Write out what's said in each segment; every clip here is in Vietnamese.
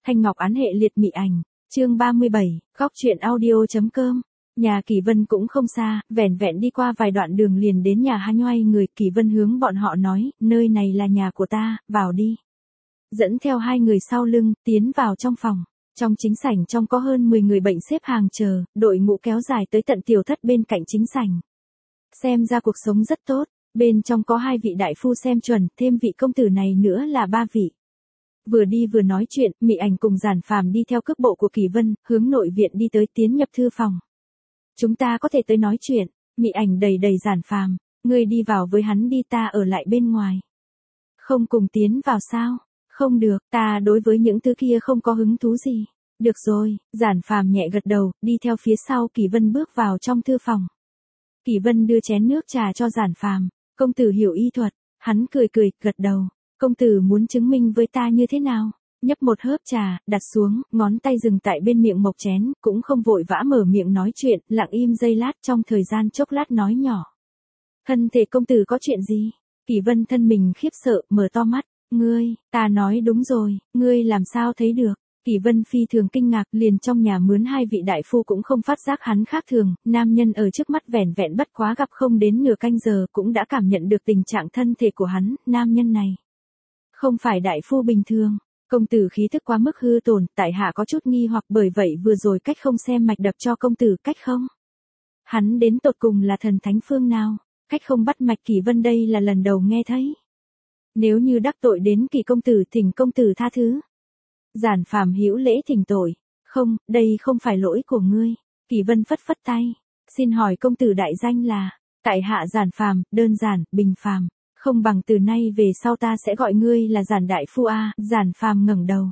Thanh Ngọc án hệ liệt Mị Ảnh, chương 37, góc truyện audio.com. Nhà Kỳ Vân cũng không xa, vẻn vẹn đi qua vài đoạn đường liền đến nhà Hà Nhoai người. Kỳ Vân hướng bọn họ nói, nơi này là nhà của ta, vào đi. Dẫn theo hai người sau lưng, tiến vào trong phòng. Trong chính sảnh trong có hơn 10 người bệnh xếp hàng chờ, đội ngũ kéo dài tới tận tiểu thất bên cạnh chính sảnh. Xem ra cuộc sống rất tốt, bên trong có hai vị đại phu xem chuẩn, thêm vị công tử này nữa là ba vị. Vừa đi vừa nói chuyện, Mị Ảnh cùng Giản Phàm đi theo cước bộ của Kỳ Vân, hướng nội viện đi tới tiến nhập thư phòng. Chúng ta có thể tới nói chuyện, Mị Ảnh đầy đầy Giản Phàm, ngươi đi vào với hắn đi, ta ở lại bên ngoài. Không cùng tiến vào sao? Không được, ta đối với những thứ kia không có hứng thú gì. Được rồi, Giản Phàm nhẹ gật đầu, đi theo phía sau Kỳ Vân bước vào trong thư phòng. Kỳ Vân đưa chén nước trà cho Giản Phàm, công tử hiểu y thuật, hắn cười cười, gật đầu. Công tử muốn chứng minh với ta như thế nào? Nhấp một hớp trà, đặt xuống, ngón tay dừng tại bên miệng mộc chén, cũng không vội vã mở miệng nói chuyện, lặng im giây lát, trong thời gian chốc lát nói nhỏ. Thân thể công tử có chuyện gì? Kỳ Vân thân mình khiếp sợ, mở to mắt. Ngươi, ta nói đúng rồi, ngươi làm sao thấy được? Kỳ Vân phi thường kinh ngạc, liền trong nhà mướn hai vị đại phu cũng không phát giác hắn khác thường, nam nhân ở trước mắt vẻn vẹn bất quá gặp không đến nửa canh giờ cũng đã cảm nhận được tình trạng thân thể của hắn, nam nhân này. Không phải đại phu bình thường, công tử khí thức quá mức hư tổn, tại hạ có chút nghi hoặc, bởi vậy vừa rồi cách không xem mạch đập cho công tử, cách không. Hắn đến tột cùng là thần thánh phương nào, cách không bắt mạch Kỳ Vân đây là lần đầu nghe thấy. Nếu như đắc tội đến Kỳ công tử, thỉnh công tử tha thứ. Giản Phàm hữu lễ thỉnh tội, không, đây không phải lỗi của ngươi. Kỳ Vân phất phất tay, xin hỏi công tử đại danh là, tại hạ Giản Phàm, đơn giản, bình phàm. Không bằng từ nay về sau ta sẽ gọi ngươi là Giản đại phu a. Giản Phàm ngẩng đầu.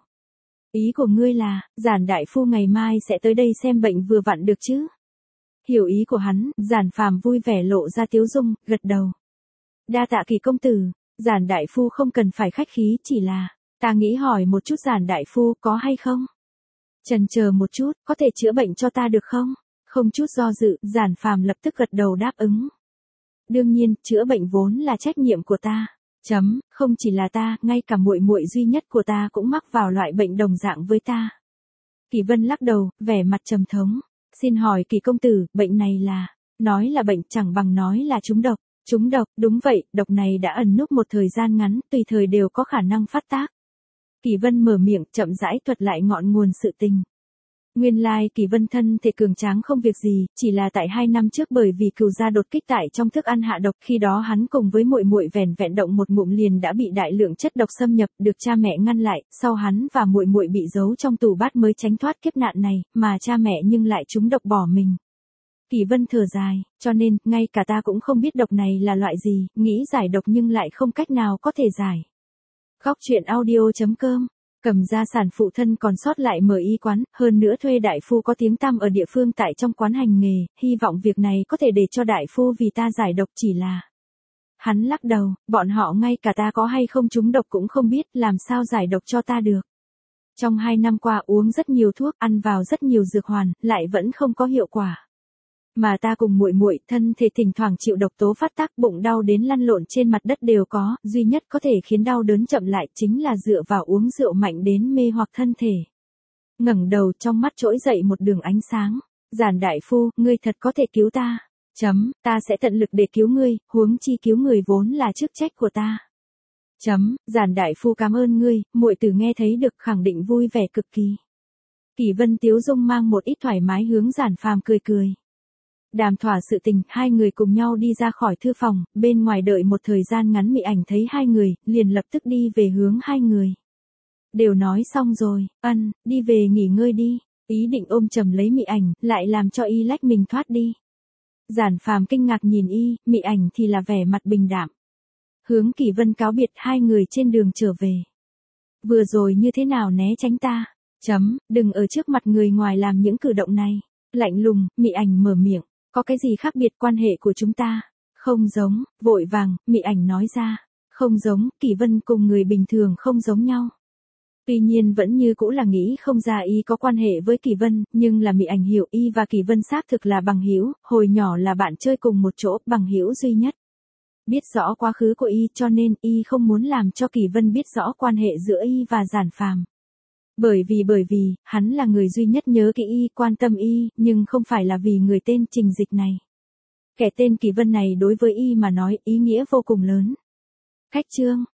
Ý của ngươi là, Giản đại phu ngày mai sẽ tới đây xem bệnh vừa vặn được chứ? Hiểu ý của hắn, Giản Phàm vui vẻ lộ ra tiếu dung, gật đầu. Đa tạ Kỳ công tử, Giản đại phu không cần phải khách khí, chỉ là, ta nghĩ hỏi một chút Giản đại phu có hay không? Chần chờ một chút, có thể chữa bệnh cho ta được không? Không chút do dự, Giản Phàm lập tức gật đầu đáp ứng. Đương nhiên, chữa bệnh vốn là trách nhiệm của ta. Không chỉ là ta, ngay cả muội muội duy nhất của ta cũng mắc vào loại bệnh đồng dạng với ta. Kỳ Vân lắc đầu, vẻ mặt trầm thống. Xin hỏi Kỳ công tử, bệnh này là, nói là bệnh chẳng bằng nói là trúng độc. Trúng độc, đúng vậy, độc này đã ẩn núp một thời gian ngắn, tùy thời đều có khả năng phát tác. Kỳ Vân mở miệng, chậm rãi thuật lại ngọn nguồn sự tình. Nguyên lai Kỳ Vân thân thể cường tráng không việc gì, chỉ là tại 2 năm trước bởi vì cừu gia đột kích tại trong thức ăn hạ độc, khi đó hắn cùng với muội muội vẻn vẹn động một ngụm liền đã bị đại lượng chất độc xâm nhập, được cha mẹ ngăn lại, sau hắn và muội muội bị giấu trong tủ bát mới tránh thoát kiếp nạn này, mà cha mẹ nhưng lại trúng độc bỏ mình. Kỳ Vân thở dài, cho nên, ngay cả ta cũng không biết độc này là loại gì, nghĩ giải độc nhưng lại không cách nào có thể giải. Góc truyện audio.com. Cầm gia sản phụ thân còn sót lại mở y quán, hơn nữa thuê đại phu có tiếng tăm ở địa phương tại trong quán hành nghề, hy vọng việc này có thể để cho đại phu vì ta giải độc, chỉ là. Hắn lắc đầu, bọn họ ngay cả ta có hay không trúng độc cũng không biết, làm sao giải độc cho ta được. Trong 2 năm qua uống rất nhiều thuốc, ăn vào rất nhiều dược hoàn, lại vẫn không có hiệu quả. Mà ta cùng muội muội thân thể thỉnh thoảng chịu độc tố phát tác, bụng đau đến lăn lộn trên mặt đất đều có, duy nhất có thể khiến đau đớn chậm lại chính là dựa vào uống rượu mạnh đến mê hoặc thân thể. Ngẩng đầu, trong mắt trỗi dậy một đường ánh sáng. Giản đại phu, ngươi thật có thể cứu ta. Ta sẽ tận lực để cứu ngươi, huống chi cứu người vốn là chức trách của ta. Giản đại phu cảm ơn ngươi, muội tử nghe thấy được khẳng định vui vẻ cực kỳ. Kỳ Vân tiếu dung mang một ít thoải mái hướng Giản Phàm cười cười. Đàm thỏa sự tình, hai người cùng nhau đi ra khỏi thư phòng, bên ngoài đợi một thời gian ngắn Mị Ảnh thấy hai người, liền lập tức đi về hướng hai người. Đều nói xong rồi, đi về nghỉ ngơi đi, ý định ôm chầm lấy Mị Ảnh, lại làm cho y lách mình thoát đi. Giản Phàm kinh ngạc nhìn y, Mị Ảnh thì là vẻ mặt bình đạm. Hướng Kỳ Vân cáo biệt, hai người trên đường trở về. Vừa rồi như thế nào né tránh ta? Đừng ở trước mặt người ngoài làm những cử động này. Lạnh lùng, Mị Ảnh mở miệng. Có cái gì khác biệt quan hệ của chúng ta? Không giống, vội vàng, Mị Ảnh nói ra. Không giống, Kỳ Vân cùng người bình thường không giống nhau. Tuy nhiên vẫn như cũ là nghĩ không ra y có quan hệ với Kỳ Vân, nhưng là Mị Ảnh hiểu y và Kỳ Vân xác thực là bằng hữu, hồi nhỏ là bạn chơi cùng một chỗ, bằng hữu duy nhất. Biết rõ quá khứ của y cho nên y không muốn làm cho Kỳ Vân biết rõ quan hệ giữa y và Giản Phàm. Bởi vì, hắn là người duy nhất nhớ kỹ y, quan tâm y, nhưng không phải là vì người tên Trình Dịch này. Kẻ tên Kỳ Vân này đối với y mà nói ý nghĩa vô cùng lớn. Khách chương.